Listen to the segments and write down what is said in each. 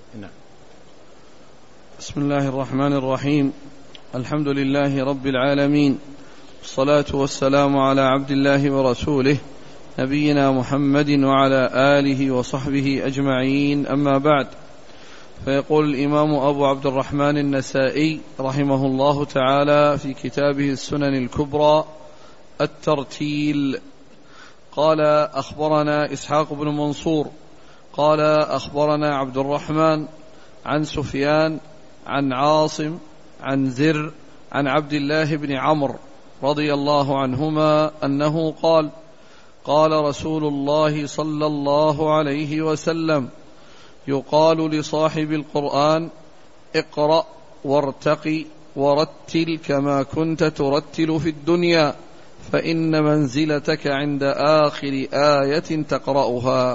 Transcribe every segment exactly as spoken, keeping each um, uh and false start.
نعم. بسم الله الرحمن الرحيم. الحمد لله رب العالمين، والصلاة والسلام على عبد الله ورسوله نبينا محمد وعلى آله وصحبه أجمعين، أما بعد. فيقول الإمام أبو عبد الرحمن النسائي رحمه الله تعالى في كتابه السنن الكبرى الترتيل، قال: أخبرنا إسحاق بن منصور قال أخبرنا عبد الرحمن عن سفيان عن عاصم عن زر عن عبد الله بن عمرو رضي الله عنهما أنه قال: قال رسول الله صلى الله عليه وسلم: يقال لصاحب القرآن: اقرأ وارتقي ورتل كما كنت ترتل في الدنيا، فإن منزلتك عند آخر آية تقرأها.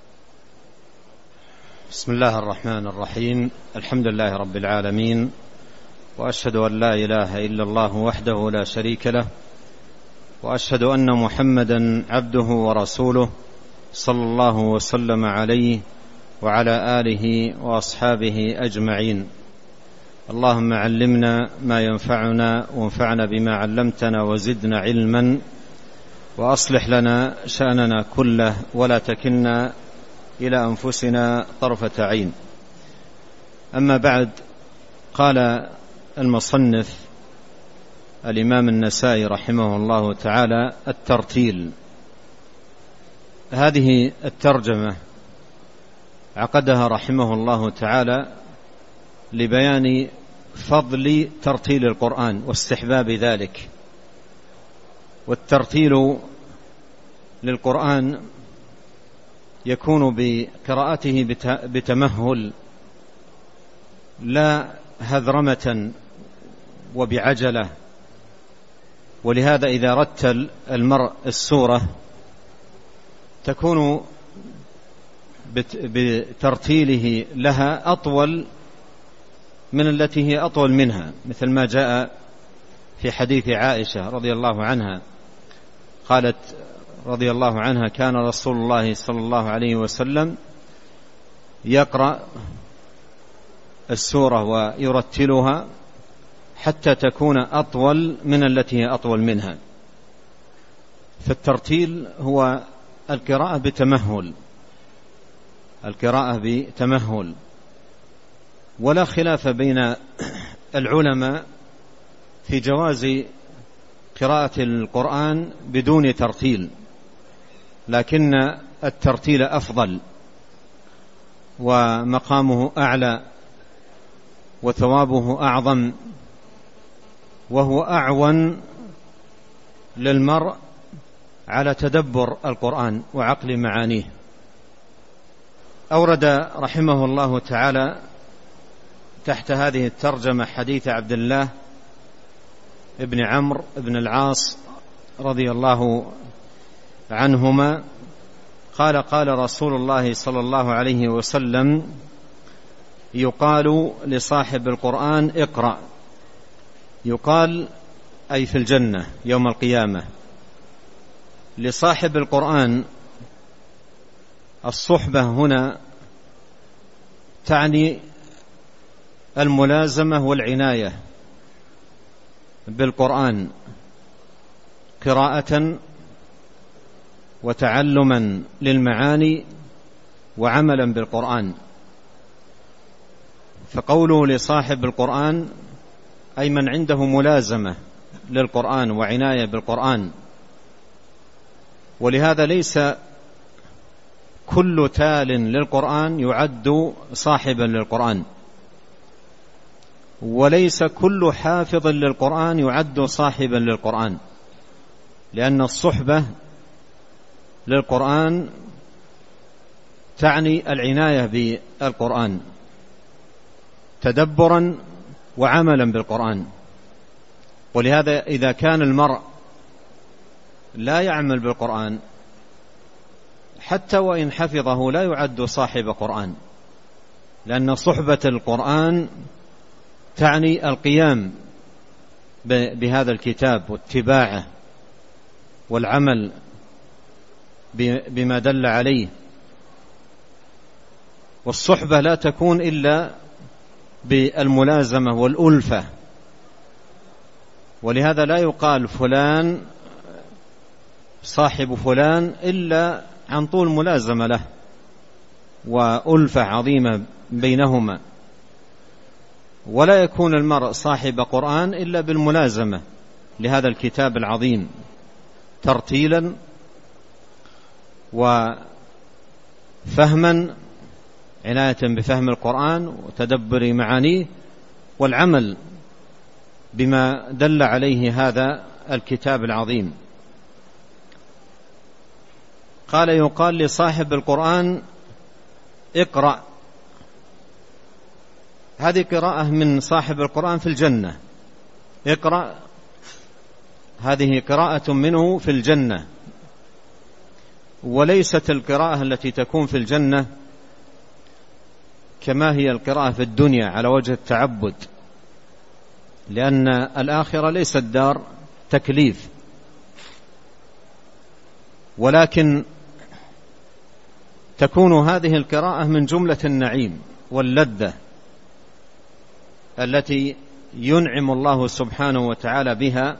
بسم الله الرحمن الرحيم. الحمد لله رب العالمين، وأشهد أن لا إله إلا الله وحده لا شريك له، وأشهد أن محمدا عبده ورسوله صلى الله وسلم عليه وعلى آله وأصحابه أجمعين. اللهم علمنا ما ينفعنا وانفعنا بما علمتنا وزدنا علما، وأصلح لنا شأننا كله ولا تكلنا إلى أنفسنا طرفة عين. أما بعد، قال المصنف الإمام النسائي رحمه الله تعالى: الترتيل. هذه الترجمة عقدها رحمه الله تعالى لبيان فضل ترتيل القرآن واستحباب ذلك. والترتيل للقرآن يكون بقراءته بتمهل لا هذرمة وبعجلة، ولهذا إذا رتل المرء السورة تكون بترتيله لها أطول من التي هي أطول منها، مثل ما جاء في حديث عائشة رضي الله عنها، قالت رضي الله عنها: كان رسول الله صلى الله عليه وسلم يقرأ السورة ويرتلها حتى تكون أطول من التي هي أطول منها. فالترتيل هو القراءة بتمهل، القراءة بتمهل، ولا خلاف بين العلماء في جواز قراءة القرآن بدون ترتيل، لكن الترتيل أفضل ومقامه أعلى وثوابه أعظم، وهو أعون للمرء على تدبر القرآن وعقل معانيه. أورد رحمه الله تعالى تحت هذه الترجمة حديث عبد الله ابن عمرو بن العاص رضي الله عنهما قال: قال رسول الله صلى الله عليه وسلم: يقال لصاحب القرآن: اقرأ. يقال أي في الجنة يوم القيامة. لصاحب القرآن الصحبة هنا تعني الملازمة والعناية بالقرآن قراءة وتعلما للمعاني وعملا بالقرآن. فقوله لصاحب القرآن أي من عنده ملازمة للقرآن وعناية بالقرآن. ولهذا ليس كل تال للقرآن يعد صاحبا للقرآن، وليس كل حافظ للقرآن يعد صاحبا للقرآن، لأن الصحبة للقرآن تعني العناية بالقرآن تدبرا وعملا بالقرآن. ولهذا إذا كان المرء لا يعمل بالقرآن حتى وإن حفظه لا يعد صاحب قرآن، لأن صحبة القرآن تعني القيام بهذا الكتاب واتباعه والعمل بما دل عليه. والصحبة لا تكون إلا بالملازمة والألفة، ولهذا لا يقال فلان صاحب فلان إلا عن طول ملازمة له وألفة عظيمة بينهما، ولا يكون المرء صاحب قرآن إلا بالملازمة لهذا الكتاب العظيم ترتيلا وفهما، عناية بفهم القرآن وتدبر معانيه والعمل بما دل عليه هذا الكتاب العظيم. قال يقال لصاحب القرآن اقرأ، هذه قراءة من صاحب القرآن في الجنة، اقرأ هذه قراءة منه في الجنة، وليست القراءة التي تكون في الجنة كما هي القراءة في الدنيا على وجه التعبد، لأن الآخرة ليست دار تكليف، ولكن تكون هذه القراءة من جملة النعيم واللذة التي ينعم الله سبحانه وتعالى بها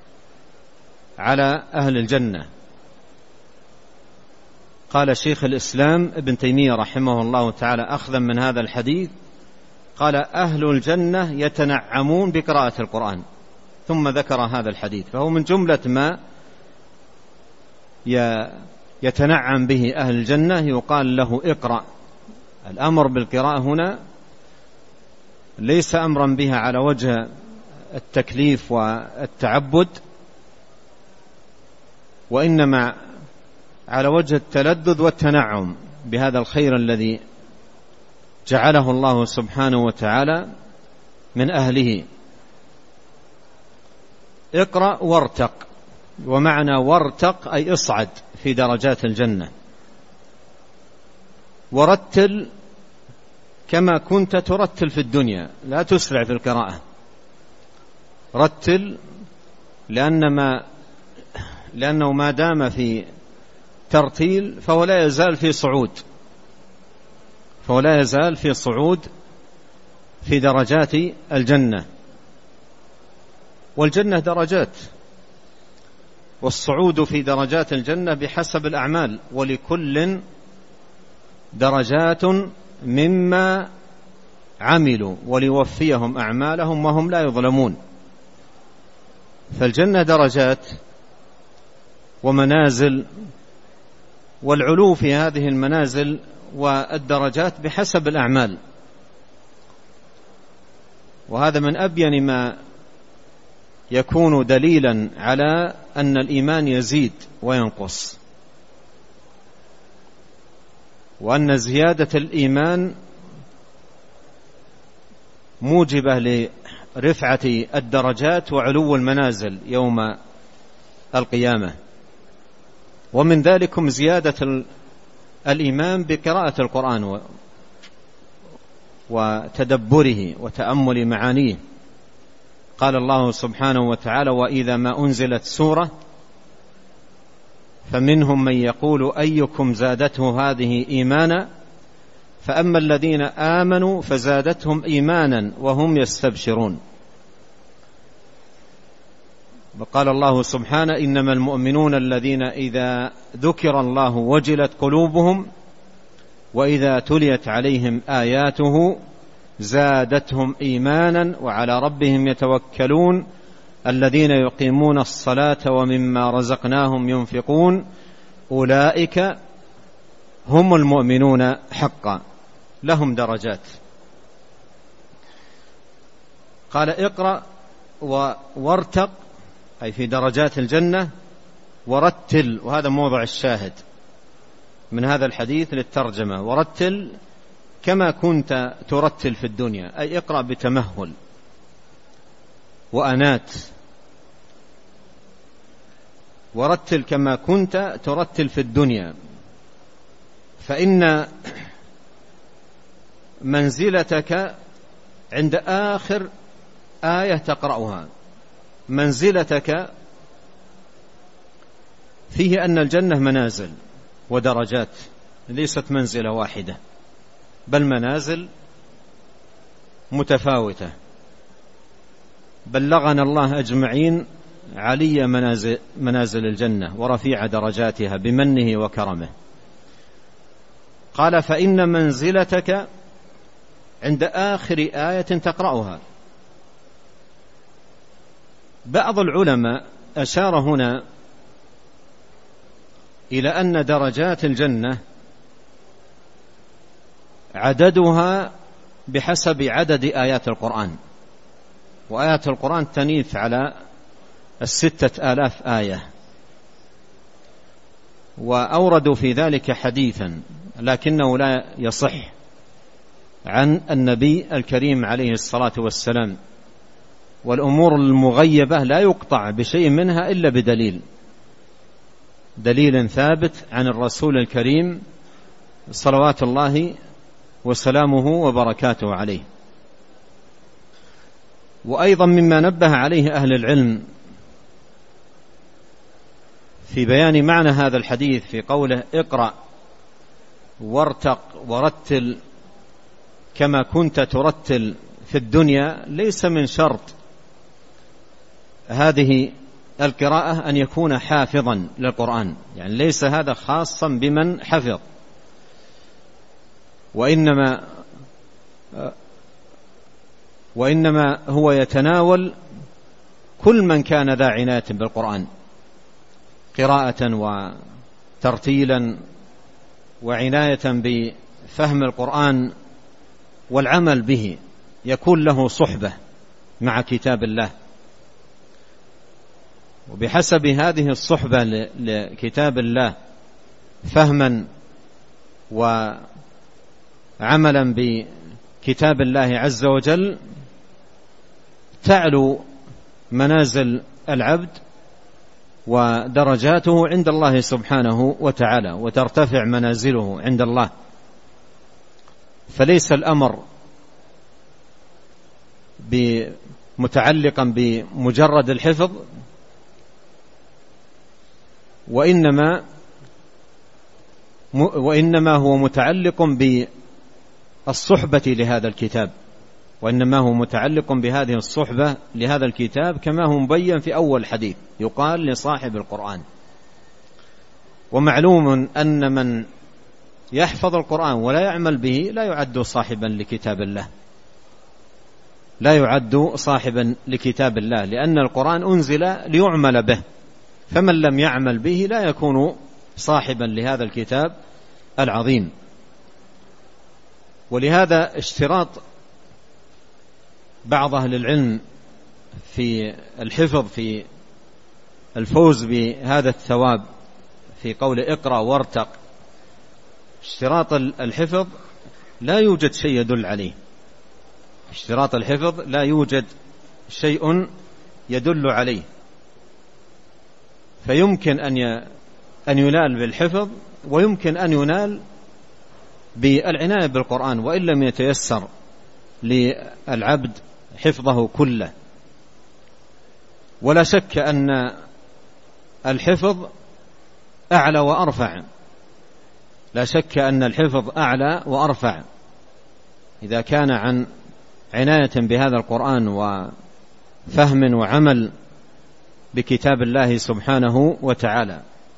على أهل الجنة. قال شيخ الإسلام ابن تيمية رحمه الله تعالى أخذا من هذا الحديث، قال أهل الجنة يتنعمون بقراءة القرآن، ثم ذكر هذا الحديث، فهو من جملة ما يتنعم به أهل الجنة يقال له اقرأ. الأمر بالقراءة هنا ليس أمرا بها على وجه التكليف والتعبد، وإنما على وجه التلذذ والتنعم بهذا الخير الذي جعله الله سبحانه وتعالى من أهله. اقرأ وارتق، ومعنى وارتق أي اصعد في درجات الجنة، ورتل كما كنت ترتل في الدنيا، لا تسرع في القراءة، رتل لأن ما لأنه ما دام في ترتيل فهو لا يزال في صعود، فهو لا يزال في صعود في درجات الجنة، والجنة درجات، والصعود في درجات الجنة بحسب الأعمال، ولكل درجات مما عملوا وليوفيهم أعمالهم وهم لا يظلمون. فالجنة درجات ومنازل، والعلو في هذه المنازل والدرجات بحسب الأعمال، وهذا من أبين ما يكون دليلا على أن الإيمان يزيد وينقص، وأن زيادة الإيمان موجبة لرفعة الدرجات وعلو المنازل يوم القيامة. ومن ذلكم زيادة الإيمان بقراءة القرآن وتدبره وتأمل معانيه. قال الله سبحانه وتعالى: وإذا ما أنزلت سورة فمنهم من يقول أيكم زادته هذه إيمانا فأما الذين آمنوا فزادتهم إيمانا وهم يستبشرون. وقال الله سبحانه: إنما المؤمنون الذين إذا ذكر الله وجلت قلوبهم وإذا تليت عليهم آياته زادتهم إيمانا وعلى ربهم يتوكلون الذين يقيمون الصلاة ومما رزقناهم ينفقون أولئك هم المؤمنون حقا لهم درجات. قال: اقرأ وارتق أي في درجات الجنة، ورتل، وهذا موضع الشاهد من هذا الحديث للترجمة، ورتل كما كنت ترتل في الدنيا، أي اقرأ بتمهل وأنات، ورتل كما كنت ترتل في الدنيا، فإن منزلتك عند آخر آية تقرأها، منزلتك فيه أن الجنة منازل ودرجات، ليست منزلة واحدة، بل منازل متفاوتة. بلغنا الله أجمعين علي منازل, منازل الجنة ورفيع درجاتها بمنه وكرمه. قال فإن منزلتك عند آخر آية تقرأها. بعض العلماء أشار هنا إلى أن درجات الجنة عددها بحسب عدد آيات القرآن، وآيات القرآن تنيف على الستة آلاف آية، وأوردوا في ذلك حديثا لكنه لا يصح عن النبي الكريم عليه الصلاة والسلام، والأمور المغيبة لا يقطع بشيء منها إلا بدليل دليل ثابت عن الرسول الكريم صلوات الله وسلامه وبركاته عليه. وأيضا مما نبه عليه أهل العلم في بيان معنى هذا الحديث في قوله اقرأ وارتق ورتل كما كنت ترتل في الدنيا، ليس من شرط هذه القراءة أن يكون حافظا للقرآن، يعني ليس هذا خاصا بمن حفظ، وإنما وإنما هو يتناول كل من كان ذا عناية بالقرآن قراءة وترتيلا وعناية بفهم القرآن والعمل به، يكون له صحبة مع كتاب الله. وبحسب هذه الصحبة لكتاب الله فهما وعملا بكتاب الله عز وجل تعلو منازل العبد ودرجاته عند الله سبحانه وتعالى، وترتفع منازله عند الله. فليس الأمر متعلقا بمجرد الحفظ، وإنما وإنما هو متعلق بالصحبة لهذا الكتاب، وإنما هو متعلق بهذه الصحبة لهذا الكتاب كما هو مبين في أول حديث يقال لصاحب القرآن. ومعلوم أن من يحفظ القرآن ولا يعمل به لا يعد صاحبا لكتاب الله، لا يعد صاحبا لكتاب الله، لأن القرآن أنزل ليعمل به، فمن لم يعمل به لا يكون صاحبا لهذا الكتاب العظيم. ولهذا اشتراط بعض أهل العلم في الحفظ في الفوز بهذا الثواب في قول اقرأ وارتق، اشتراط الحفظ لا يوجد شيء يدل عليه، اشتراط الحفظ لا يوجد شيء يدل عليه، فيمكن أن ينال بالحفظ ويمكن أن ينال بالعناية بالقرآن وإن لم يتيسر للعبد حفظه كله. ولا شك أن الحفظ أعلى وأرفع، لا شك أن الحفظ أعلى وأرفع إذا كان عن عناية بهذا القرآن وفهم وعمل بكتاب الله سبحانه وتعالى.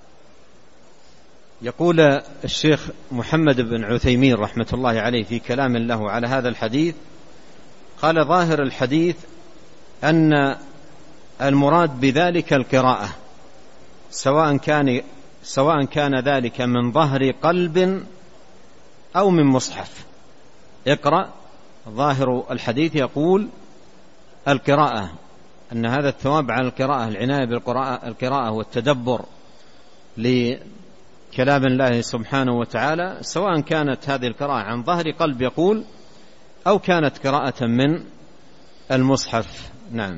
يقول الشيخ محمد بن عثيمين رحمة الله عليه في كلام له على هذا الحديث، قال ظاهر الحديث أن المراد بذلك القراءة، سواء كان سواء كان ذلك من ظهر قلب أو من مصحف. اقرأ، ظاهر الحديث يقول القراءة، أن هذا الثواب على القراءة، العناية بالقراءة القراءة والتدبر لكلام الله سبحانه وتعالى، سواء كانت هذه القراءة عن ظهر قلب يقول أو كانت قراءة من المصحف. نعم.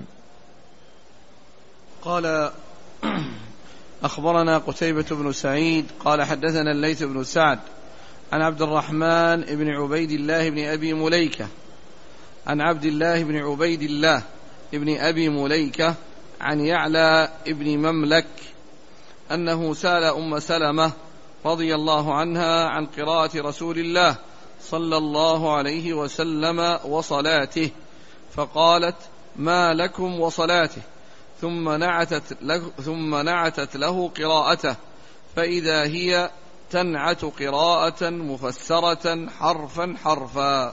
قال أخبرنا قتيبة بن سعيد قال حدثنا الليث بن سعد عن عبد الرحمن بن عبيد الله بن أبي مليكة عن عبد الله بن عبيد الله بن أبي مليكة عن يعلى بن مملك أنه سأل أم سلمة رضي الله عنها عن قراءة رسول الله صلى الله عليه وسلم وصلاته، فقالت: ما لكم وصلاته؟ ثم نعتت له, ثم نعتت له قراءته، فإذا هي تنعت قراءة مفسرة حرفا حرفا.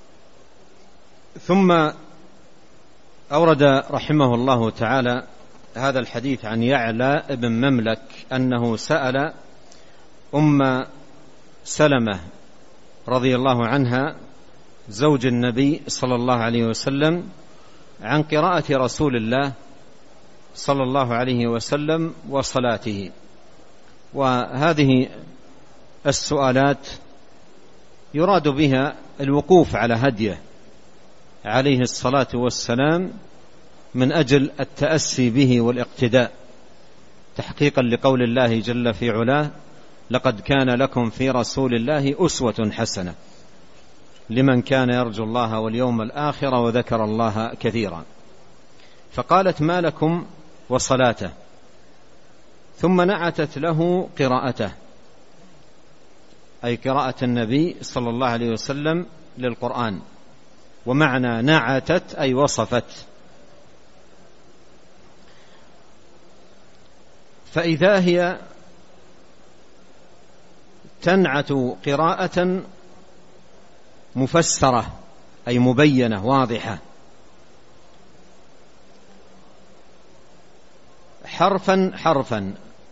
ثم أورد رحمه الله تعالى هذا الحديث عن يعلى بن مملك أنه سأل أم سلمة رضي الله عنها زوج النبي صلى الله عليه وسلم عن قراءة رسول الله صلى الله عليه وسلم وصلاته. وهذه السؤالات يراد بها الوقوف على هديه عليه الصلاة والسلام من أجل التأسي به والاقتداء، تحقيقا لقول الله جل في علاه: لقد كان لكم في رسول الله أسوة حسنة لمن كان يرجو الله واليوم الآخر وذكر الله كثيرا. فقالت: ما لكم وصلاته، ثم نعتت له قراءته، أي قراءة النبي صلى الله عليه وسلم للقرآن. ومعنى نعتت أي وصفت. فإذا هي تنعت قراءة مفسرة أي مبينة واضحة، حرفا حرفا،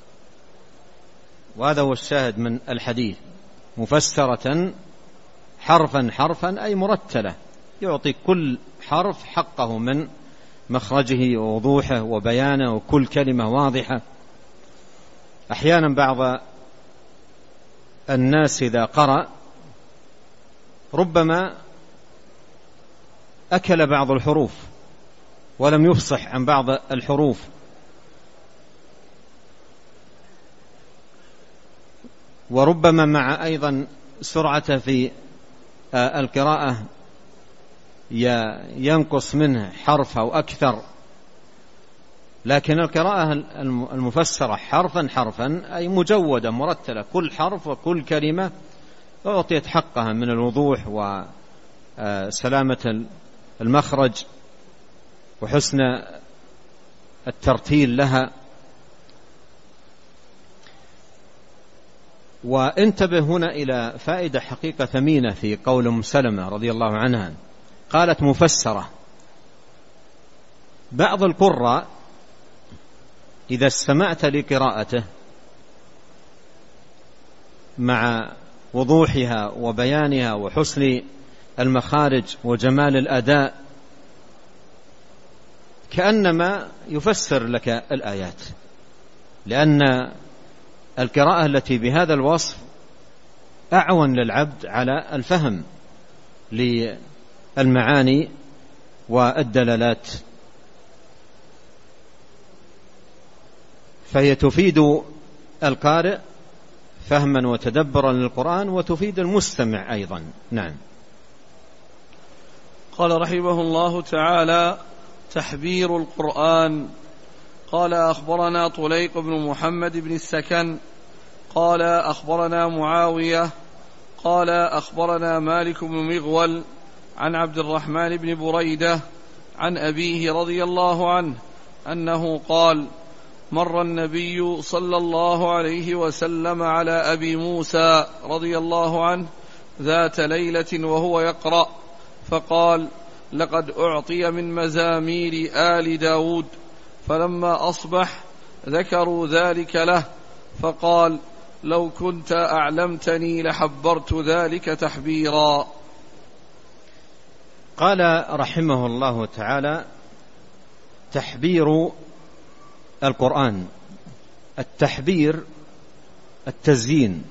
وهذا هو الشاهد من الحديث، مفسرة حرفا حرفا أي مرتلة، يعطي كل حرف حقه من مخرجه ووضوحه وبيانه، وكل كلمة واضحة. أحيانا بعض الناس إذا قرأ ربما أكل بعض الحروف ولم يفصح عن بعض الحروف، وربما مع أيضا سرعة في القراءة ينقص منه حرف أو أكثر. لكن القراءة المفسرة حرفا حرفا أي مجودة مرتلة، كل حرف وكل كلمة أعطيت حقها من الوضوح وسلامة المخرج وحسن الترتيل لها. وانتبه هنا إلى فائدة حقيقة ثمينة في قول أم سلمة رضي الله عنها، قالت مفسرة. بعض القراء إذا استمعت لقراءته مع وضوحها وبيانها وحسن المخارج وجمال الأداء كأنما يفسر لك الآيات، لأن القراءة التي بهذا الوصف أعون للعبد على الفهم للمعاني والدلالات، فهي تفيد القارئ فهما وتدبرا للقرآن وتفيد المستمع أيضا. نعم. قال رحمه الله تعالى: تحبير القرآن. قال: أخبرنا طليق بن محمد بن السكن قال: أخبرنا معاوية قال: أخبرنا مالك بن مغول عن عبد الرحمن بن بريدة عن أبيه رضي الله عنه أنه قال: مر النبي صلى الله عليه وسلم على أبي موسى رضي الله عنه ذات ليلة وهو يقرأ، فقال: لقد أعطي من مزامير آل داود. فلما أصبح ذكروا ذلك له، فقال: لو كنت أعلمتني لحبرت ذلك تحبيرا. قال رحمه الله تعالى: تحبير القرآن. التحبير التزيين،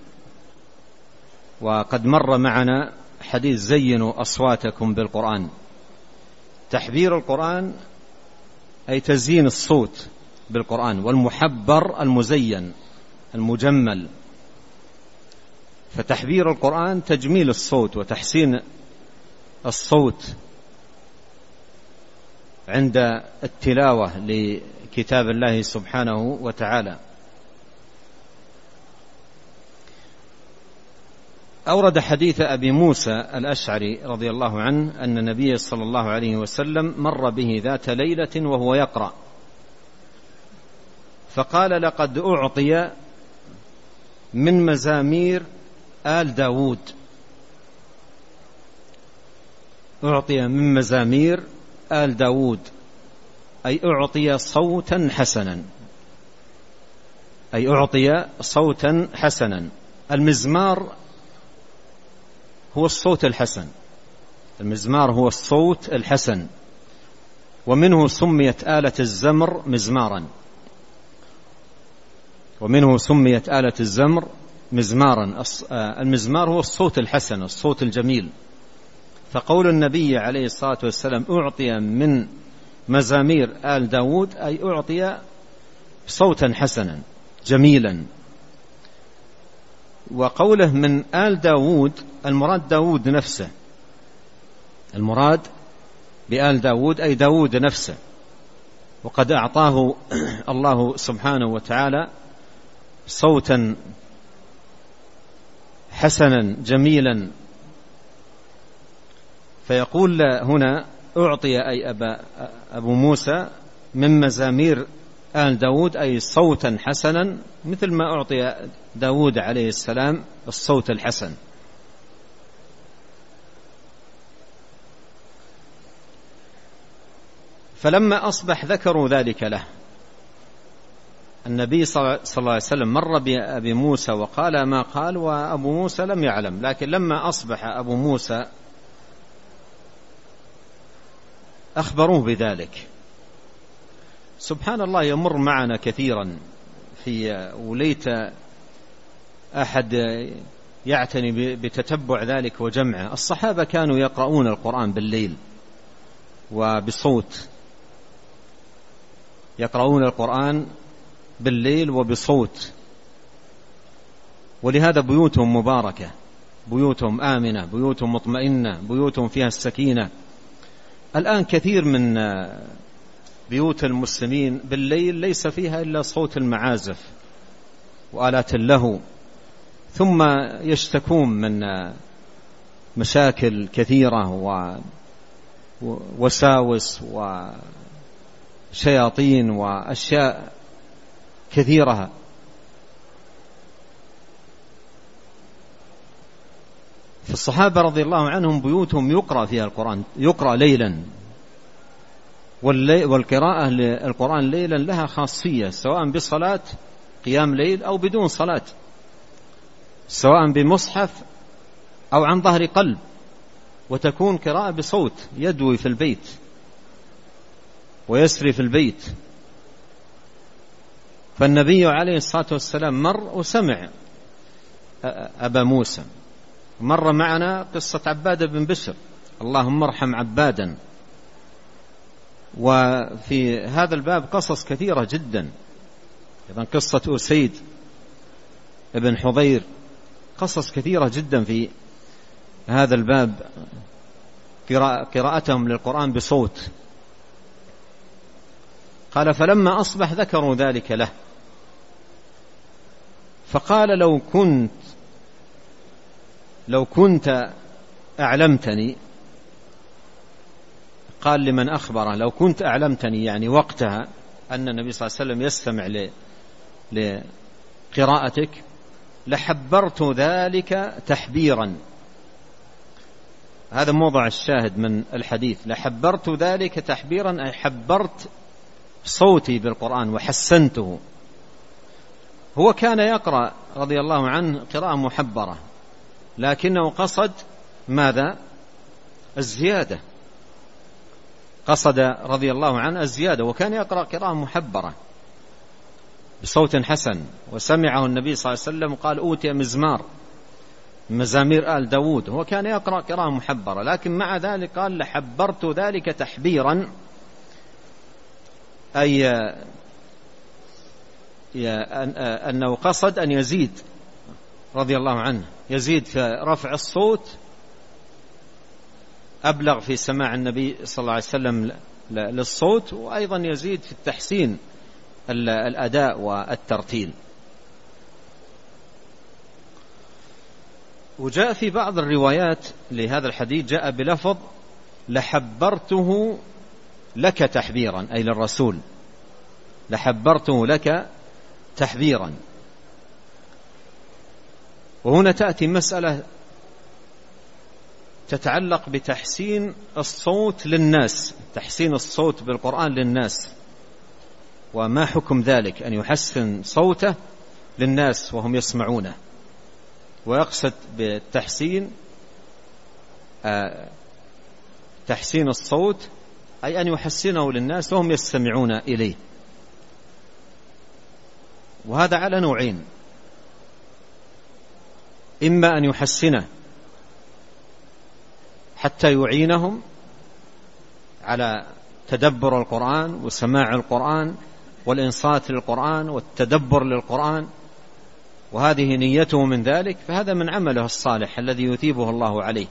وقد مر معنا حديث زينوا أصواتكم بالقرآن. تحبير القرآن أي تزيين الصوت بالقرآن، والمحبر المزين المجمل. فتحبير القرآن تجميل الصوت وتحسين الصوت عند التلاوة لكتاب الله سبحانه وتعالى. أورد حديث أبي موسى الأشعري رضي الله عنه أن النبي صلى الله عليه وسلم مر به ذات ليلة وهو يقرأ فقال: لقد أعطي من مزامير آل داود، أعطي من مزامير آل داود، أي أعطي صوتا حسنا، أي أعطي صوتا حسنا. المزمار هو الصوت الحسن، المزمار هو الصوت الحسن، ومنه سميت آلة الزمر مزمارا، ومنه سميت آلة الزمر مزمارا. المزمار هو الصوت الحسن، الصوت الجميل. فقول النبي عليه الصلاة والسلام أعطي من مزامير آل داود أي أعطي صوتا حسنا جميلا. وقوله من آل داود المراد داود نفسه، المراد بآل داود أي داود نفسه، وقد أعطاه الله سبحانه وتعالى صوتا حسنا جميلا. فيقول هنا أعطي أي أبا أبو موسى من مزامير آل داود أي صوتا حسنا، مثل ما أعطي داود عليه السلام الصوت الحسن. فلما أصبح ذكروا ذلك له. النبي صلى الله عليه وسلم مر بأبي موسى وقال ما قال، وأبو موسى لم يعلم، لكن لما أصبح أبو موسى أخبروه بذلك. سبحان الله، يمر معنا كثيرا في وليت أحد يعتني بتتبع ذلك وجمعه. الصحابة كانوا يقرؤون القرآن بالليل وبصوت، يقرؤون القرآن بالليل وبصوت، ولهذا بيوتهم مباركة، بيوتهم آمنة، بيوتهم مطمئنة، بيوتهم فيها السكينة. الآن كثير من بيوت المسلمين بالليل ليس فيها إلا صوت المعازف وآلات اللهو، ثم يشتكون من مشاكل كثيرة ووساوس وشياطين وأشياء كثيرة. فالصحابة رضي الله عنهم بيوتهم يقرأ فيها القرآن، يقرأ ليلا، والقراءة للقرآن ليلا لها خاصية، سواء بصلاة قيام ليل أو بدون صلاة، سواء بمصحف أو عن ظهر قلب، وتكون قراءة بصوت يدوي في البيت ويسري في البيت. فالنبي عليه الصلاة والسلام مر وسمع أبا موسى. مر معنا قصة عبادة بن بشر، اللهم ارحم عبادا. وفي هذا الباب قصص كثيرة جدا، إذن قصة أسيد ابن حضير، قصص كثيرة جدا في هذا الباب، قراءتهم للقرآن بصوت. قال فلما أصبح ذكروا ذلك له، فقال لو كنت لو كنت أعلمتني، قال لمن أخبره لو كنت أعلمتني، يعني وقتها أن النبي صلى الله عليه وسلم يستمع لقراءتك لحبرت ذلك تحبيرا. هذا موضع الشاهد من الحديث، لحبرت ذلك تحبيرا، أي حبرت صوتي بالقرآن وحسنته. هو كان يقرأ رضي الله عنه قراءة محبرة، لكنه قصد ماذا؟ الزيادة، قصد رضي الله عنه الزيادة، وكان يقرأ قراءة محبرة بصوت حسن. وسمعه النبي صلى الله عليه وسلم قال أوتي مزمار مزامير آل داود، هو كان يقرأ قراءة محبرة، لكن مع ذلك قال لحبرت ذلك تحبيرا، أي أنه قصد أن يزيد رضي الله عنه، يزيد في رفع الصوت، أبلغ في سماع النبي صلى الله عليه وسلم للصوت، وأيضا يزيد في التحسين الأداء والترتيل. وجاء في بعض الروايات لهذا الحديث جاء بلفظ لحبرته لك تحبيرا، أي للرسول، لحبرته لك تحبيرا. وهنا تأتي مسألة تتعلق بتحسين الصوت للناس، تحسين الصوت بالقرآن للناس، وما حكم ذلك أن يحسن صوته للناس وهم يسمعونه. ويقصد بالتحسين آه تحسين الصوت أي أن يحسنه للناس وهم يستمعون إليه. وهذا على نوعين: إما أن يحسنه حتى يعينهم على تدبر القرآن وسماع القرآن والإنصات للقرآن والتدبر للقرآن، وهذه نيته من ذلك، فهذا من عمله الصالح الذي يثيبه الله عليه.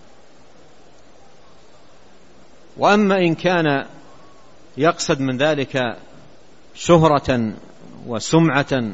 وأما إن كان يقصد من ذلك شهرة وسمعة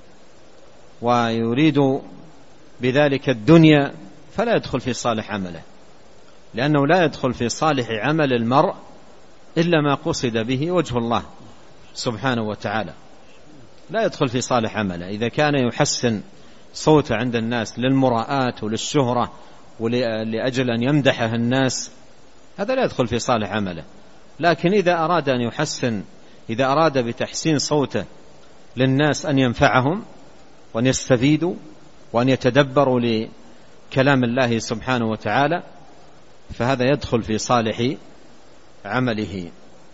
ويريد بذلك الدنيا فلا يدخل في صالح عمله، لأنه لا يدخل في صالح عمل المرء إلا ما قصد به وجه الله سبحانه وتعالى، لا يدخل في صالح عمله. إذا كان يحسن صوته عند الناس للمراءة وللشهرة ولأجل أن يمدحه الناس، هذا لا يدخل في صالح عمله. لكن إذا أراد أن يحسن، إذا أراد بتحسين صوته للناس أن ينفعهم وأن يستفيدوا وأن يتدبروا لكلام الله سبحانه وتعالى، فهذا يدخل في صالح عمله.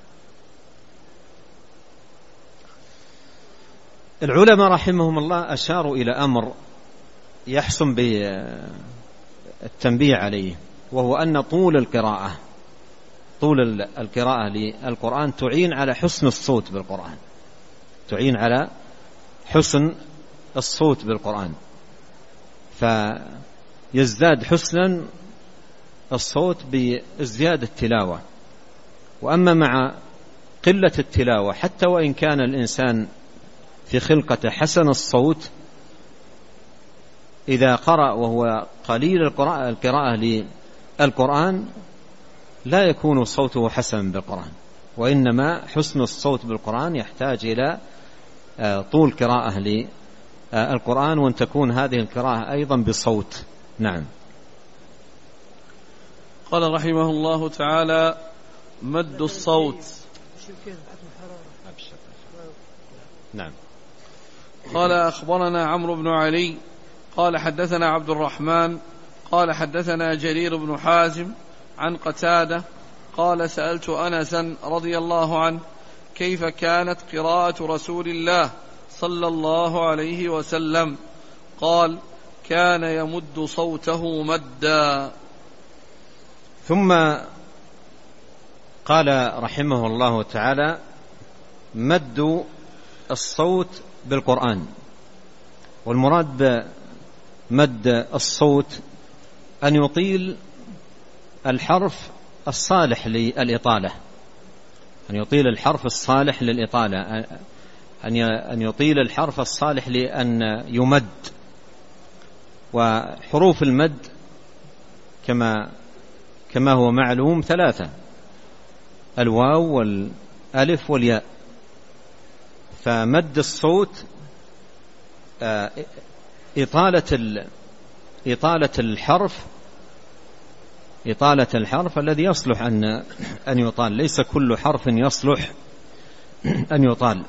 العلماء رحمهم الله أشاروا إلى أمر يحسن بالتنبيه عليه، وهو أن طول القراءة طول القراءة للقرآن تعين على حسن الصوت بالقرآن، تعين على حسن الصوت بالقرآن، فيزداد حسنا الصوت بازدياد التلاوة. وأما مع قلة التلاوة، حتى وإن كان الإنسان في خلقة حسن الصوت، إذا قرأ وهو قليل القراءة, القراءة للقرآن لا يكون صوته حسنا بالقرآن، وإنما حسن الصوت بالقرآن يحتاج إلى طول قراءة للقرآن، وأن تكون هذه القراءة أيضا بصوت. نعم. قال رحمه الله تعالى: مد الصوت. نعم. قال: أخبرنا عمرو بن علي قال حدثنا عبد الرحمن قال حدثنا جرير بن حازم عن قتادة قال: سألت أنسا رضي الله عنه كيف كانت قراءة رسول الله صلى الله عليه وسلم؟ قال: كان يمد صوته مدا. ثم قال رحمه الله تعالى: مد الصوت بالقرآن. والمراد بمد الصوت أن يطيل الحرف الصالح للإطالة، أن يطيل الحرف الصالح للإطالة، أن يطيل الحرف الصالح لأن يمد. وحروف المد كما كما هو معلوم ثلاثة: الواو والألف والياء. فمد الصوت إطالة إطالة الحرف إطالة الحرف الذي يصلح أن أن يطال، ليس كل حرف يصلح أن يطال.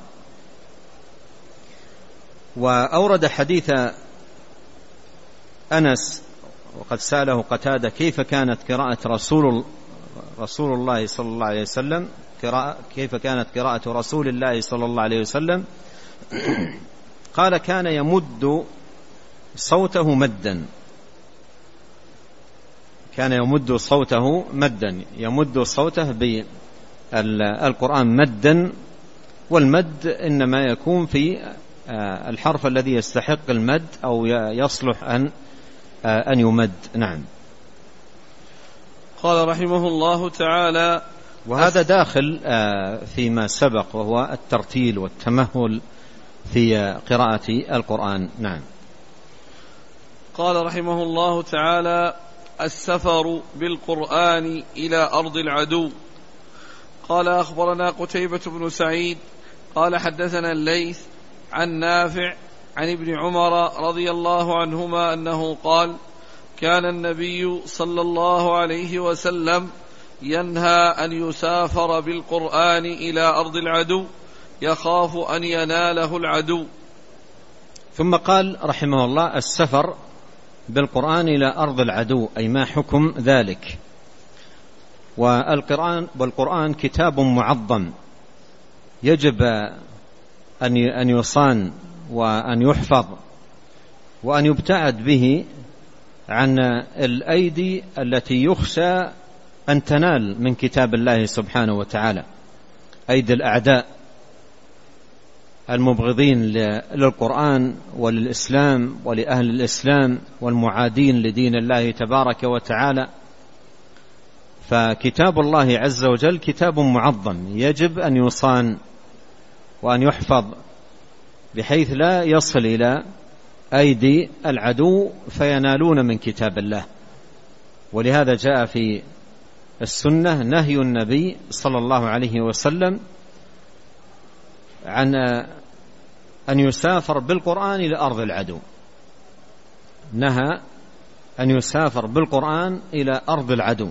وأورد حديث أنس وقد سأله قتادة كيف كانت قراءة رسول رسول الله صلى الله عليه وسلم قراءة كيف كانت قراءة رسول الله صلى الله عليه وسلم؟ قال: كان يمد صوته مدا، كان يمد صوته مدا، يمد صوته بالقرآن مدا. والمد إنما يكون في الحرف الذي يستحق المد أو يصلح أن أن يمد. نعم. قال رحمه الله تعالى: وهذا داخل فيما سبق، وهو الترتيل والتمهل في قراءة القرآن. نعم. قال رحمه الله تعالى: السفر بالقرآن إلى أرض العدو. قال: أخبرنا قتيبة بن سعيد قال حدثنا الليث عن نافع عن ابن عمر رضي الله عنهما أنه قال: كان النبي صلى الله عليه وسلم ينهى أن يسافر بالقرآن إلى أرض العدو يخاف أن يناله العدو. ثم قال رحمه الله: السفر بالقرآن إلى أرض العدو، أي ما حكم ذلك؟ والقرآن والقرآن كتاب معظم يجب أن يصان وأن يحفظ وأن يبتعد به عن الأيدي التي يخشى أن تنال من كتاب الله سبحانه وتعالى، أيدي الأعداء المبغضين للقرآن وللإسلام ولأهل الإسلام والمعادين لدين الله تبارك وتعالى. فكتاب الله عز وجل كتاب معظم يجب أن يصان وأن يحفظ بحيث لا يصل إلى أيدي العدو فينالون من كتاب الله. ولهذا جاء في السنة نهي النبي صلى الله عليه وسلم عن أن يسافر بالقرآن إلى أرض العدو، نهى أن يسافر بالقرآن إلى أرض العدو.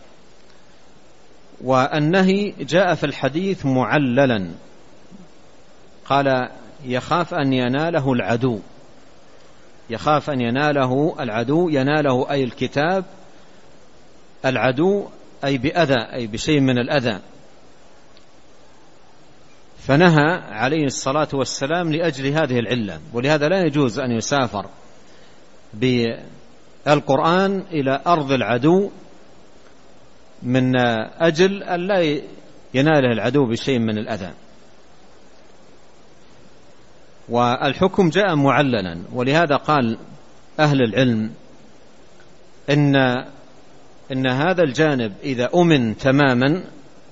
والنهي جاء في الحديث معللا، قال: يخاف أن يناله العدو، يخاف أن يناله العدو، يناله أي الكتاب، العدو أي بأذى، أي بشيء من الأذى. فنهى عليه الصلاة والسلام لأجل هذه العلة. ولهذا لا يجوز أن يسافر بالقرآن إلى أرض العدو من أجل أن لا يناله العدو بشيء من الأذى. والحكم جاء معللا، ولهذا قال أهل العلم إن, إن هذا الجانب إذا أمن تماما،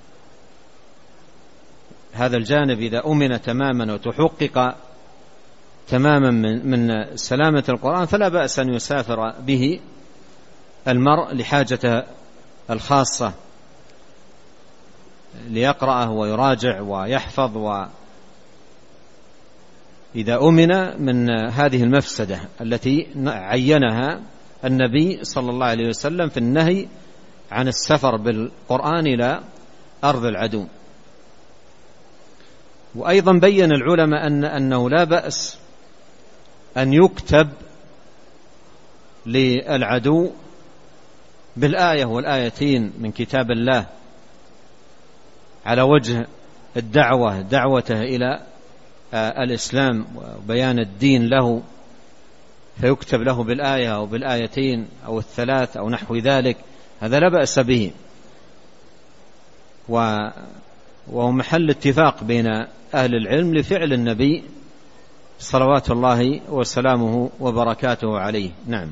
هذا الجانب إذا أمن تماما وتحقق تماما من, من سلامة القرآن فلا بأس أن يسافر به المرء لحاجته الخاصة ليقرأه ويراجع ويحفظ، وإذا أمن من هذه المفسدة التي عينها النبي صلى الله عليه وسلم في النهي عن السفر بالقرآن إلى أرض العدو. وأيضا بين العلماء أن أنه لا بأس أن يكتب للعدو بالآية والآيتين من كتاب الله على وجه الدعوة، دعوته إلى الإسلام وبيان الدين له، فيكتب له بالآية أو بالآيتين أو الثلاث أو نحو ذلك، هذا لا بأس به، وهو محل اتفاق بين أهل العلم لفعل النبي صلوات الله وسلامه وبركاته عليه. نعم.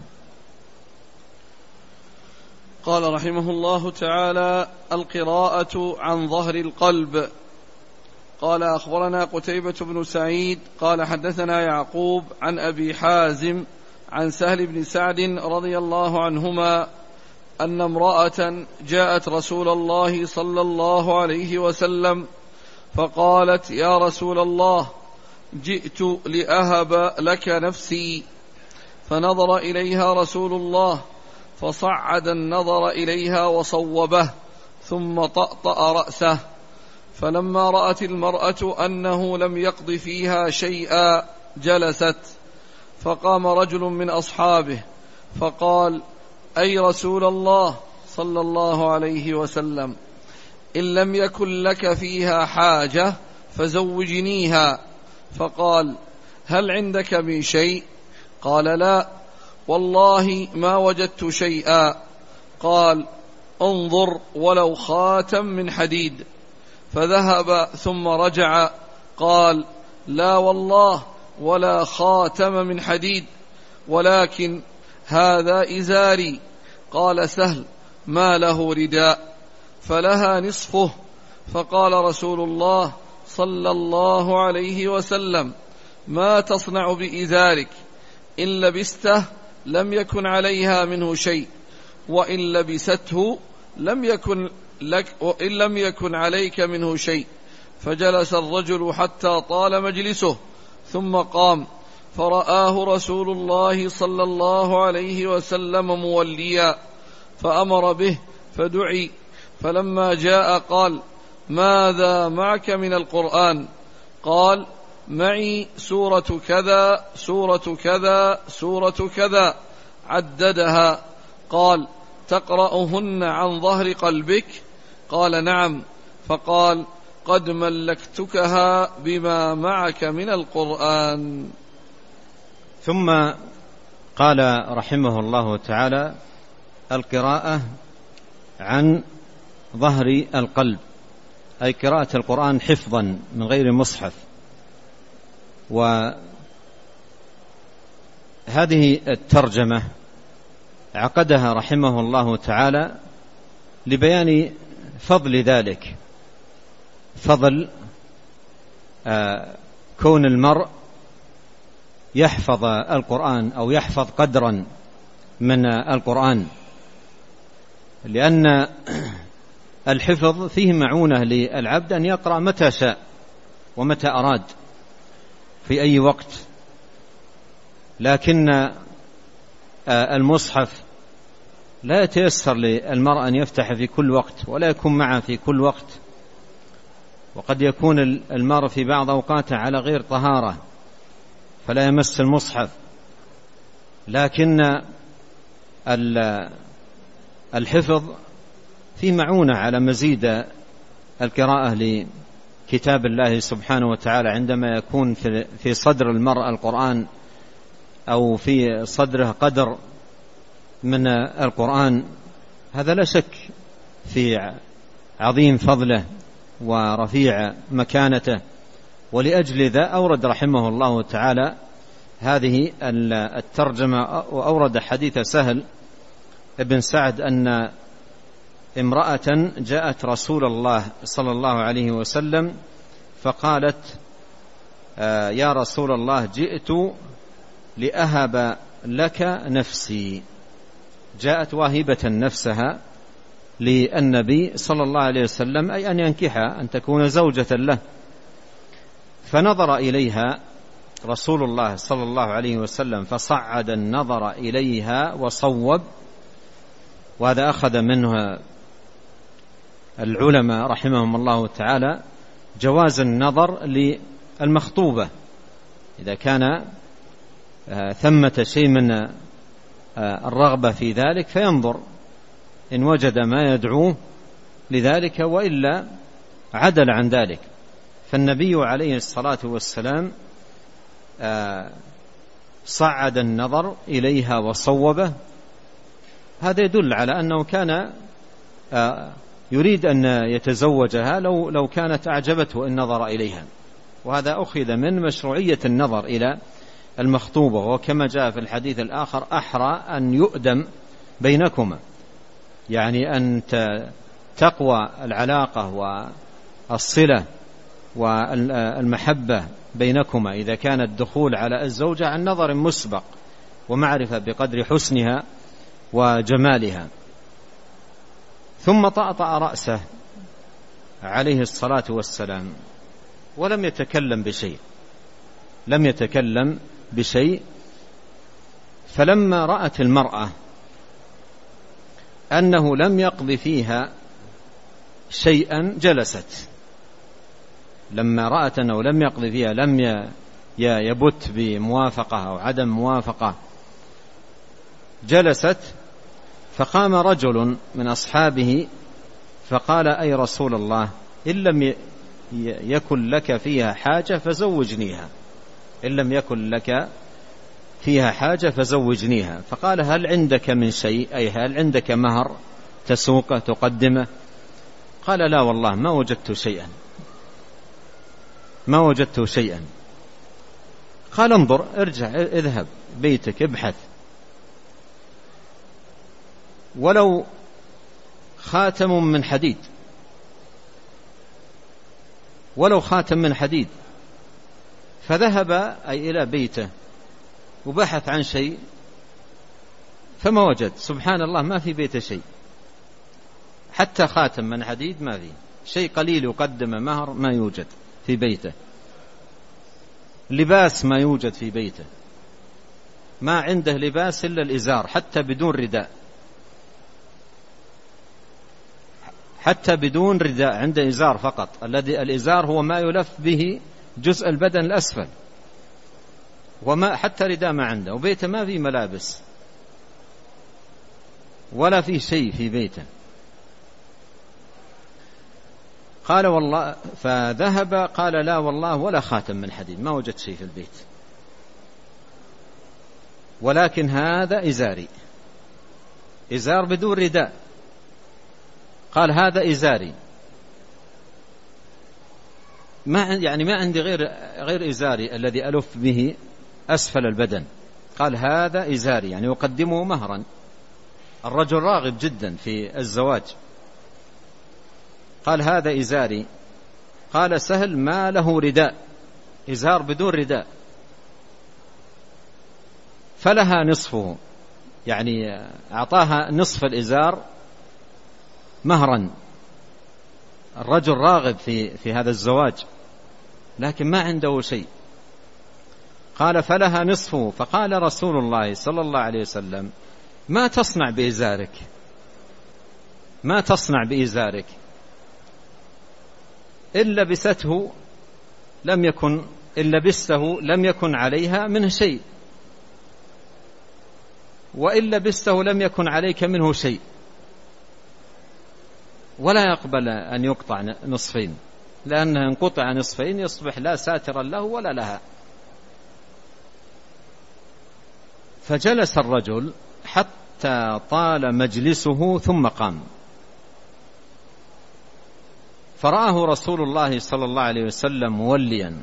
قال رحمه الله تعالى: القراءة عن ظهر القلب. قال: أخبرنا قتيبة بن سعيد قال حدثنا يعقوب عن أبي حازم عن سهل بن سعد رضي الله عنهما أن امرأة جاءت رسول الله صلى الله عليه وسلم فقالت: يا رسول الله، جئت لأهب لك نفسي. فنظر إليها رسول الله فصعد النظر إليها وصوبه ثم طأطأ رأسه. فلما رأت المرأة أنه لم يقض فيها شيئا جلست. فقام رجل من أصحابه فقال: أي رسول الله صلى الله عليه وسلم، إن لم يكن لك فيها حاجة فزوجنيها. فقال: هل عندك من شيء؟ قال: لا والله ما وجدت شيئا. قال: انظر ولو خاتم من حديد. فذهب ثم رجع قال: لا والله ولا خاتم من حديد، ولكن هذا إزاري. قال سهل: ما له رداء؟ فلها نصفه. فقال رسول الله صلى الله عليه وسلم: ما تصنع بإزارك؟ إن لبسته لم يكن عليها منه شيء، وإن لبسته لم يكن لك وإن لم يكن عليك منه شيء. فجلس الرجل حتى طال مجلسه ثم قام، فرآه رسول الله صلى الله عليه وسلم موليا، فأمر به فدعي، فلما جاء قال: ماذا معك من القرآن؟ قال: معي سورة كذا سورة كذا سورة كذا، عددها. قال: تقرأهن عن ظهر قلبك؟ قال: نعم. فقال: قد ملكتكها بما معك من القرآن. ثم قال رحمه الله تعالى: القراءة عن ظهر القلب، أي قراءة القرآن حفظا من غير مصحف. وهذه الترجمة عقدها رحمه الله تعالى لبيان فضل ذلك، فضل آه كون المرء يحفظ القرآن أو يحفظ قدرا من القرآن، لأن الحفظ فيه معونة للعبد أن يقرأ متى شاء ومتى أراد في أي وقت، لكن المصحف لا يتيسر للمرء أن يفتح في كل وقت ولا يكون معه في كل وقت، وقد يكون المرء في بعض أوقاته على غير طهارة فلا يمس المصحف. لكن الحفظ في معونة على مزيد القراءة لكتاب الله سبحانه وتعالى عندما يكون في صدر المرء القرآن أو في صدره قدر من القرآن، هذا لا شك في عظيم فضله ورفيع مكانته. ولأجل ذا أورد رحمه الله تعالى هذه الترجمة، وأورد حديث سهل ابن سعد أن امرأة جاءت رسول الله صلى الله عليه وسلم فقالت: يا رسول الله، جئت لأهب لك نفسي. جاءت واهبة نفسها للنبي صلى الله عليه وسلم، أي أن ينكحها، أن تكون زوجة له. فنظر إليها رسول الله صلى الله عليه وسلم فصعد النظر إليها وصوب، وهذا أخذ منه العلماء رحمهم الله تعالى جواز النظر للمخطوبة إذا كان ثمة شيء من الرغبة في ذلك، فينظر إن وجد ما يدعوه لذلك، وإلا عدل عن ذلك. فالنبي عليه الصلاة والسلام صعد النظر إليها وصوبه. هذا يدل على أنه كان يريد أن يتزوجها لو لو كانت أعجبته إن نظر إليها، وهذا أخذ من مشروعية النظر إلى المخطوبة. وكما جاء في الحديث الآخر: أحرى أن يؤدم بينكما، يعني أن تقوى العلاقة والصلة والمحبة بينكما إذا كان الدخول على الزوجة عن نظر مسبق ومعرفة بقدر حسنها وجمالها. ثم طأطأ رأسه عليه الصلاة والسلام ولم يتكلم بشيء، لم يتكلم بشيء. فلما رأت المرأة أنه لم يقض فيها شيئا جلست. لما رأت أنه لم يقض فيها، لم يبت بموافقة أو عدم موافقة، جلست. فقام رجل من أصحابه فقال: أي رسول الله، إن لم يكن لك فيها حاجة فزوجنيها، إن لم يكن لك فيها حاجة فزوجنيها. فقال: هل عندك من شيء، أي هل عندك مهر تسوقه تقدمه؟ قال: لا والله ما وجدت شيئا، ما وجدت شيئا. قال: انظر، ارجع، اذهب بيتك، ابحث، ولو خاتم من حديد، ولو خاتم من حديد. فذهب أي إلى بيته وبحث عن شيء فما وجد، سبحان الله، ما في بيته شيء، حتى خاتم من حديد ما فيه شيء، قليل يقدم مهر ما يوجد في بيته، لباس ما يوجد في بيته، ما عنده لباس إلا الإزار حتى بدون رداء، حتى بدون رداء عنده إزار فقط، الذي الإزار هو ما يلف به جزء البدن الأسفل، وما حتى رداء ما عنده، وبيته ما فيه ملابس ولا فيه شيء في بيته. قال والله، فذهب قال لا والله ولا خاتم من حديد، ما وجد شيء في البيت، ولكن هذا إزاري، إزار بدون رداء. قال هذا إزاري، ما يعني ما عندي غير غير إزاري الذي ألف به أسفل البدن. قال هذا إزاري، يعني يقدمه مهرا. الرجل راغب جدا في الزواج. قال هذا إزاري. قال سهل ما له رداء، إزار بدون رداء، فلها نصفه، يعني أعطاها نصف الإزار مهرا. الرجل راغب في في هذا الزواج لكن ما عنده شيء. قال فلها نصفه. فقال رسول الله صلى الله عليه وسلم ما تصنع بإزارك، ما تصنع بإزارك، إن لبسته لم يكن إن لبسته لم يكن عليها منه شيء، وإن لبسته لم يكن عليك منه شيء، ولا يقبل أن يقطع نصفين، لأنه انقطع نصفين يصبح لا ساترا له ولا لها. فجلس الرجل حتى طال مجلسه ثم قام، فرآه رسول الله صلى الله عليه وسلم موليا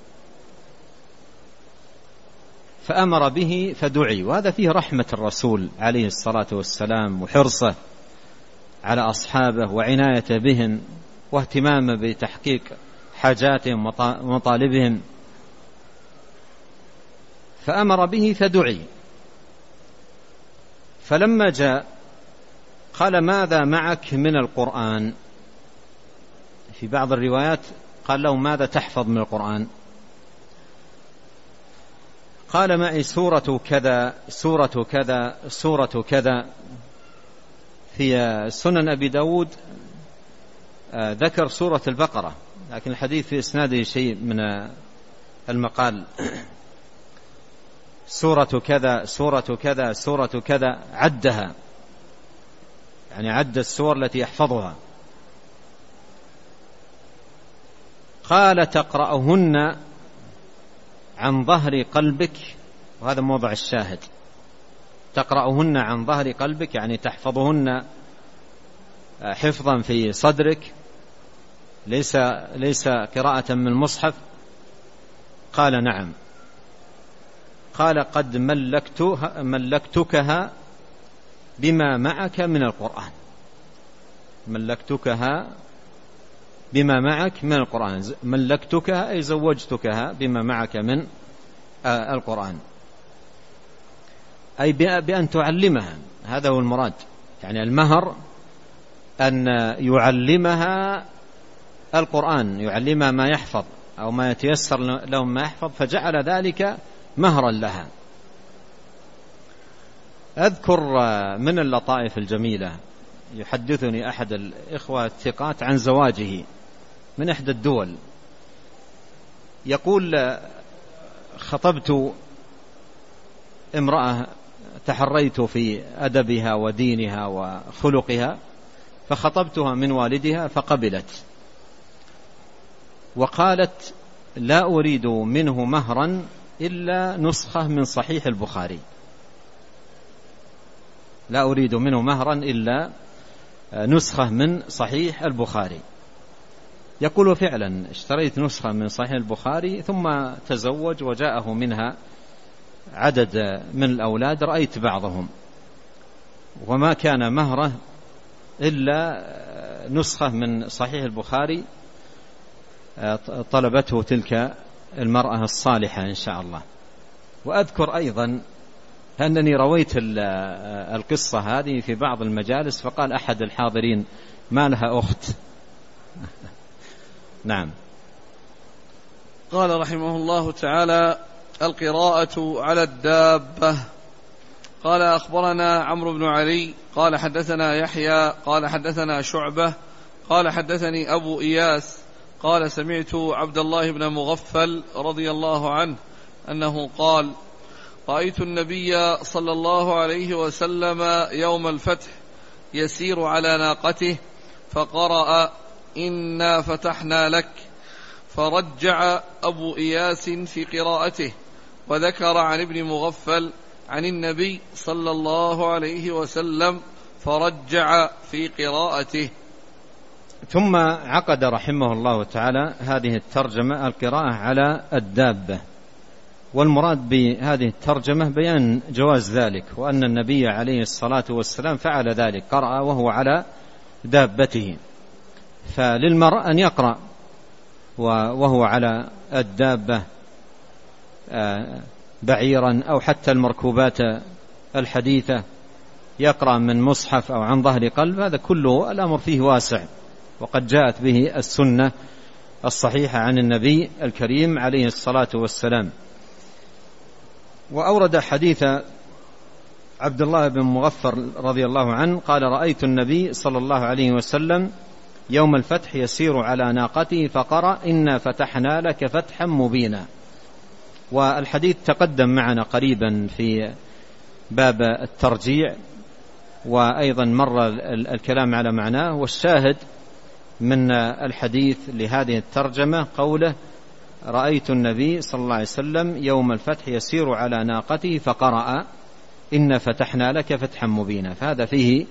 فأمر به فدعي. وهذا فيه رحمة الرسول عليه الصلاة والسلام وحرصه على أصحابه وعنايته بهم واهتمامه بتحقيق حاجاتهم ومطالبهم. فأمر به فدعي. فلما جاء قال ماذا معك من القرآن؟ في بعض الروايات قال له ماذا تحفظ من القرآن؟ قال معي سورة كذا سورة كذا سورة كذا. في سنن أبي داود ذكر سورة البقرة، لكن الحديث في إسناده شيء من المقال. سورة كذا سورة كذا سورة كذا، عدها، يعني عد السور التي يحفظها. قال تقرأهن عن ظهر قلبك، وهذا موضع الشاهد، تقرأهن عن ظهر قلبك، يعني تحفظهن حفظا في صدرك، ليس ليس قراءة من المصحف. قال نعم. قال قد ملكتها ملكتكها بما معك من القرآن، ملكتكها بما معك من القرآن، ملكتكها أي زوجتكها بما معك من القرآن، أي بأن تعلمها. هذا هو المراد، يعني المهر أن يعلمها القرآن، يعلمها ما يحفظ أو ما يتيسر لهم ما يحفظ، فجعل ذلك مهرا لها. أذكر من اللطائف الجميلة، يحدثني أحد الإخوة الثقات عن زواجه من إحدى الدول، يقول خطبت امرأة تحريت في أدبها ودينها وخلقها، فخطبتها من والدها فقبلت، وقالت لا أريد منه مهرا إلا نسخة من صحيح البخاري، لا أريد منه مهرا إلا نسخة من صحيح البخاري. يقول فعلا اشتريت نسخة من صحيح البخاري ثم تزوج وجاءه منها عدد من الأولاد، رأيت بعضهم وما كان مهره إلا نسخة من صحيح البخاري طلبته تلك المرأة الصالحة إن شاء الله. وأذكر أيضا أنني رويت القصة هذه في بعض المجالس فقال أحد الحاضرين ما لها أخت. نعم. قال رحمه الله تعالى: القراءة على الدابة. قال: أخبرنا عمرو بن علي قال حدثنا يحيى قال حدثنا شعبة قال حدثني أبو إياس قال: سمعت عبد الله بن مغفل رضي الله عنه أنه قال: رأيت النبي صلى الله عليه وسلم يوم الفتح يسير على ناقته فقرأ: إنا فتحنا لك، فرجع أبو إياس في قراءته، وذكر عن ابن مغفل عن النبي صلى الله عليه وسلم فرجع في قراءته. ثم عقد رحمه الله تعالى هذه الترجمة: القراءة على الدابة. والمراد بهذه الترجمة بيان جواز ذلك، وأن النبي عليه الصلاة والسلام فعل ذلك، قرأ وهو على دابته. فللمرء أن يقرأ وهو على الدابة بعيرا أو حتى المركوبات الحديثة، يقرأ من مصحف أو عن ظهر قلب، هذا كله الأمر فيه واسع، وقد جاءت به السنة الصحيحة عن النبي الكريم عليه الصلاة والسلام. وأورد حديث عبد الله بن مغفر رضي الله عنه قال: رأيت النبي صلى الله عليه وسلم يوم الفتح يسير على ناقته فقرأ: إنا فتحنا لك فتحا مبينا. والحديث تقدم معنا قريبا في باب الترجيع، وأيضا مر الكلام على معناه. والشاهد من الحديث لهذه الترجمة قوله: رأيت النبي صلى الله عليه وسلم يوم الفتح يسير على ناقته فقرأ: إنا فتحنا لك فتحا مبينا. فهذا فيه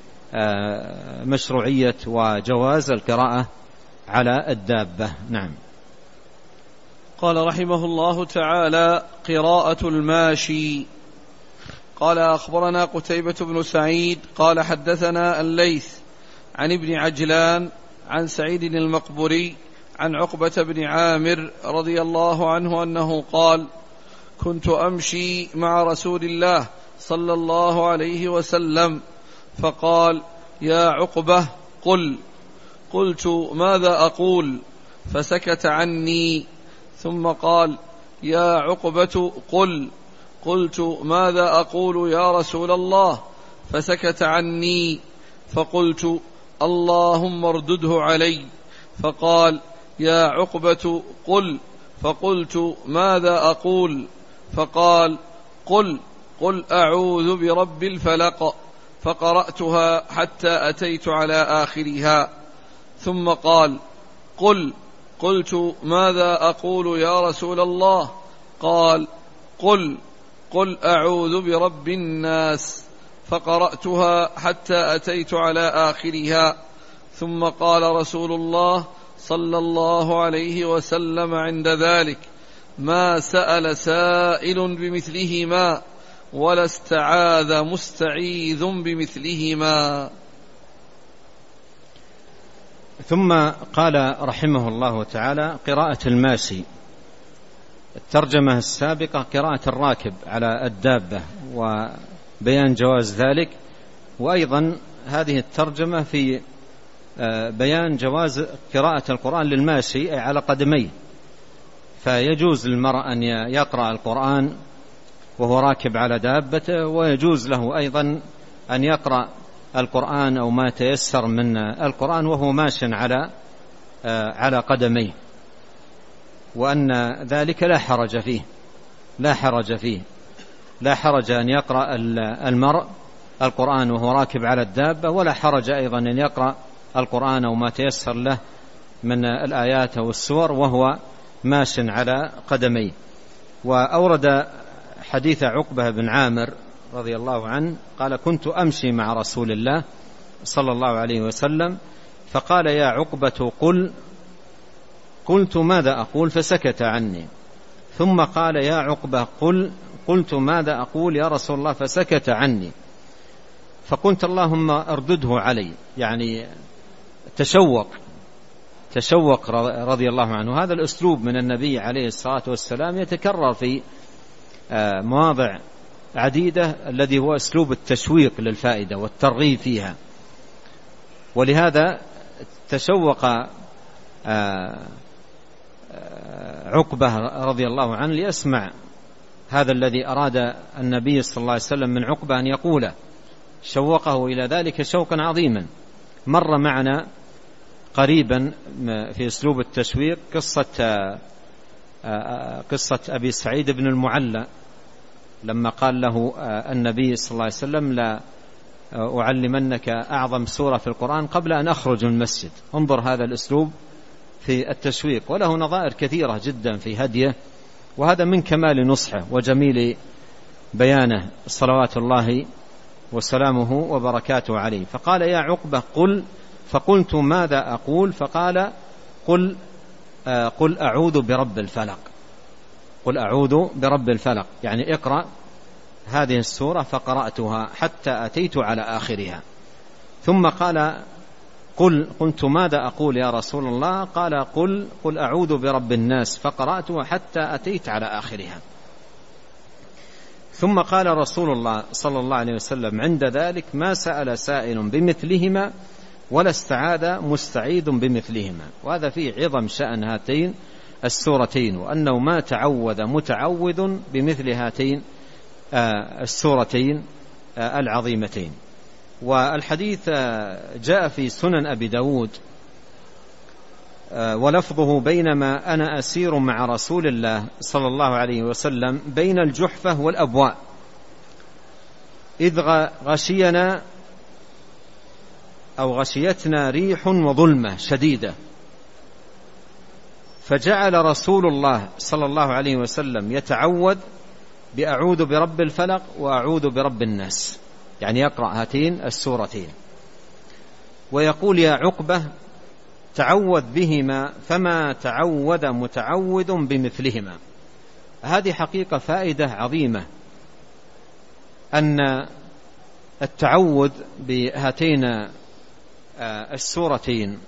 مشروعية وجواز القراءة على الدابة. نعم. قال رحمه الله تعالى: قراءة الماشي. قال: أخبرنا قتيبة بن سعيد قال حدثنا الليث عن ابن عجلان عن سعيد المقبري عن عقبة بن عامر رضي الله عنه أنه قال: كنت أمشي مع رسول الله صلى الله عليه وسلم فقال: يا عقبة قل. قلت: ماذا أقول؟ فسكت عني. ثم قال: يا عقبة قل. قلت: ماذا أقول يا رسول الله؟ فسكت عني. فقلت: اللهم اردده علي. فقال: يا عقبة قل. فقلت: ماذا أقول؟ فقال: قل قل أعوذ برب الفلق. فقرأتها حتى أتيت على آخرها. ثم قال: قل. قلت: ماذا أقول يا رسول الله؟ قال: قل قل أعوذ برب الناس. فقرأتها حتى أتيت على آخرها. ثم قال رسول الله صلى الله عليه وسلم عند ذلك: ما سأل سائل بمثلهما ولا استعاذ مستعيذ بمثلهما. ثم قال رحمه الله تعالى: قراءة الماشي. الترجمة السابقة قراءة الراكب على الدابة وبيان جواز ذلك، وأيضا هذه الترجمة في بيان جواز قراءة القرآن للماشي على قدميه، فيجوز للمرء أن يقرأ القرآن وهو راكب على دابته، ويجوز له أيضا أن يقرأ القرآن أو ما تيسر من القرآن وهو ماش على على قدميه، وأن ذلك لا حرج فيه لا حرج فيه لا حرج أن يقرأ المرء القرآن وهو راكب على الدابة، ولا حرج أيضا أن يقرأ القرآن أو ما تيسر له من الآيات والسور وهو ماش على قدميه. وأورد حديث عقبة بن عامر رضي الله عنه قال: كنت أمشي مع رسول الله صلى الله عليه وسلم فقال: يا عقبة قل. قلت: ماذا أقول؟ فسكت عني. ثم قال: يا عقبة قل. قلت: ماذا أقول يا رسول الله؟ فسكت عني. فقلت: اللهم اردده علي، يعني تشوق تشوق رضي الله عنه. هذا الأسلوب من النبي عليه الصلاة والسلام يتكرر في مواضع عديدة الذي هو أسلوب التشويق للفائدة والترغيب فيها. ولهذا تشوق عقبة رضي الله عنه ليسمع هذا الذي أراد النبي صلى الله عليه وسلم من عقبة أن يقوله، شوقه إلى ذلك شوقا عظيما. مر معنا قريبا في أسلوب التشويق قصة قصة أبي سعيد بن المعلى لما قال له النبي صلى الله عليه وسلم: لا أعلمنك أعظم سورة في القرآن قبل أن أخرج من المسجد. انظر هذا الأسلوب في التشويق، وله نظائر كثيرة جدا في هديه، وهذا من كمال نصحه وجميل بيانه صلوات الله وسلامه وبركاته عليه. فقال: يا عقبة قل. فقلت: ماذا أقول؟ فقال: قل آه قل أعوذ برب الفلق. قل أعوذ برب الفلق، يعني اقرأ هذه السورة. فقرأتها حتى أتيت على آخرها. ثم قال: قل. قلت: ماذا أقول يا رسول الله؟ قال: قل قل أعوذ برب الناس. فقرأتها حتى أتيت على آخرها. ثم قال رسول الله صلى الله عليه وسلم عند ذلك: ما سأل سائل بمثلهما ولا استعاذ مستعيذ بمثلهما. وهذا فيه عظم شأن هاتين السورتين، وأنه ما تعوذ متعوذ بمثل هاتين السورتين العظيمتين. والحديث جاء في سنن أبي داود ولفظه: بينما أنا أسير مع رسول الله صلى الله عليه وسلم بين الجحفة والأبواء إذ غشينا أو غشيتنا ريح وظلمة شديدة، فجعل رسول الله صلى الله عليه وسلم يتعوذ بأعوذ برب الفلق وأعوذ برب الناس، يعني يقرأ هاتين السورتين ويقول: يا عقبة تعوذ بهما فما تعوذ متعوذ بمثلهما. هذه حقيقة فائدة عظيمة، أن التعوذ بهاتين السورتين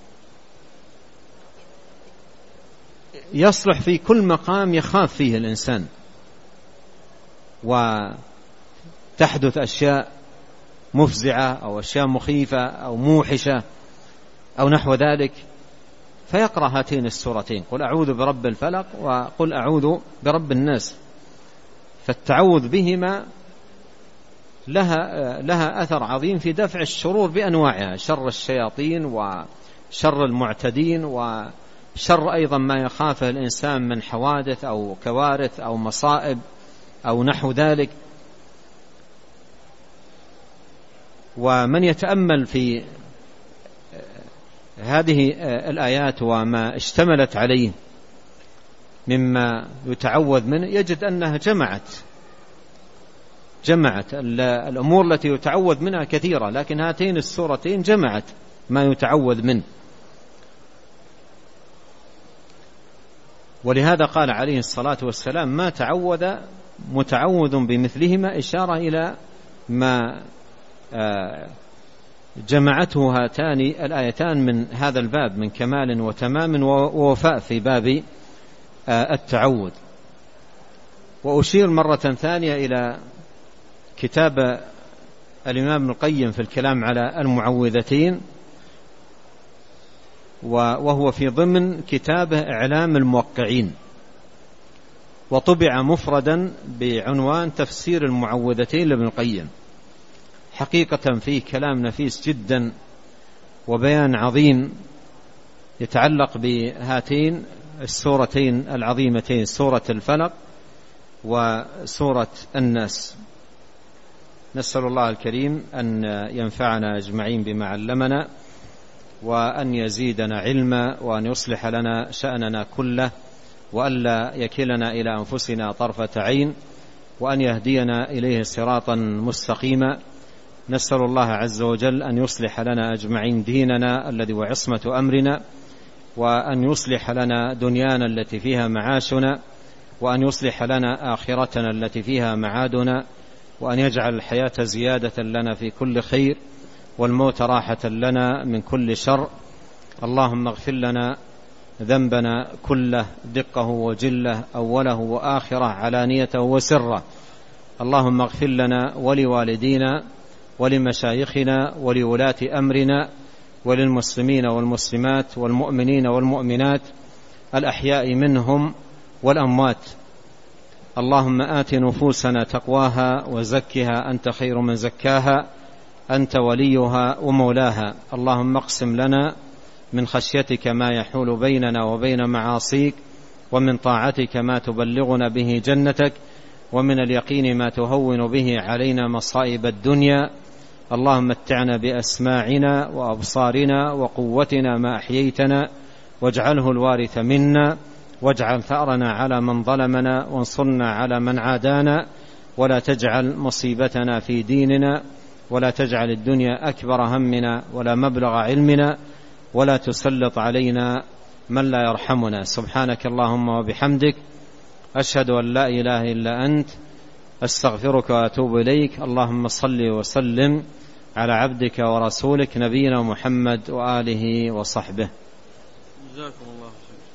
يصلح في كل مقام يخاف فيه الإنسان وتحدث أشياء مفزعة أو أشياء مخيفة أو موحشة أو نحو ذلك، فيقرأ هاتين السورتين: قل أعوذ برب الفلق وقل أعوذ برب الناس. فالتعوذ بهما لها, لها أثر عظيم في دفع الشرور بأنواعها، شر الشياطين وشر المعتدين وشر أيضا ما يخافه الإنسان من حوادث أو كوارث أو مصائب أو نحو ذلك. ومن يتأمل في هذه الآيات وما اشتملت عليه مما يتعوذ منه يجد أنها جمعت جمعت الأمور التي يتعوذ منها كثيرة، لكن هاتين السورتين جمعت ما يتعوذ منه. ولهذا قال عليه الصلاة والسلام: ما تعوذ متعوذ بمثلهما، إشارة إلى ما جمعته هاتان الآيتان من هذا الباب من كمال وتمام ووفاء في باب التعوذ. وأشير مرة ثانية إلى كتاب الإمام ابن القيم في الكلام على المعوذتين، وهو في ضمن كتابه إعلام الموقعين، وطبع مفردا بعنوان تفسير المعوذتين لابن القيم. حقيقة فيه كلام نفيس جدا وبيان عظيم يتعلق بهاتين السورتين العظيمتين، سورة الفلق وسورة الناس. نسأل الله الكريم أن ينفعنا أجمعين بما علمنا، وأن يزيدنا علما، وأن يصلح لنا شأننا كله، وألا يكلنا إلى أنفسنا طرفة عين، وأن يهدينا إليه صراطا مستقيما. نسأل الله عز وجل أن يصلح لنا أجمعين ديننا الذي هو عصمة أمرنا، وأن يصلح لنا دنيانا التي فيها معاشنا، وأن يصلح لنا آخرتنا التي فيها معادنا، وأن يجعل الحياة زيادة لنا في كل خير، والموت راحة لنا من كل شر. اللهم اغفر لنا ذنبنا كله، دقه وجله، أوله وآخره، علانيته وسره، اللهم اغفر لنا ولوالدينا ولمشايخنا ولولاة أمرنا وللمسلمين والمسلمات والمؤمنين والمؤمنات الأحياء منهم والأموات. اللهم آت نفوسنا تقواها وزكها أنت خير من زكاها أنت وليها ومولاها. اللهم اقسم لنا من خشيتك ما يحول بيننا وبين معاصيك، ومن طاعتك ما تبلغنا به جنتك، ومن اليقين ما تهون به علينا مصائب الدنيا. اللهم متعنا بأسماعنا وأبصارنا وقوتنا ما أحييتنا، واجعله الوارث منا، واجعل ثأرنا على من ظلمنا، وانصرنا على من عادانا، ولا تجعل مصيبتنا في ديننا، ولا تجعل الدنيا أكبر همنا ولا مبلغ علمنا، ولا تسلط علينا من لا يرحمنا. سبحانك اللهم وبحمدك، أشهد أن لا إله إلا أنت، أستغفرك وأتوب إليك. اللهم صل وسلم على عبدك ورسولك نبينا محمد وآله وصحبه. جزاكم الله خير.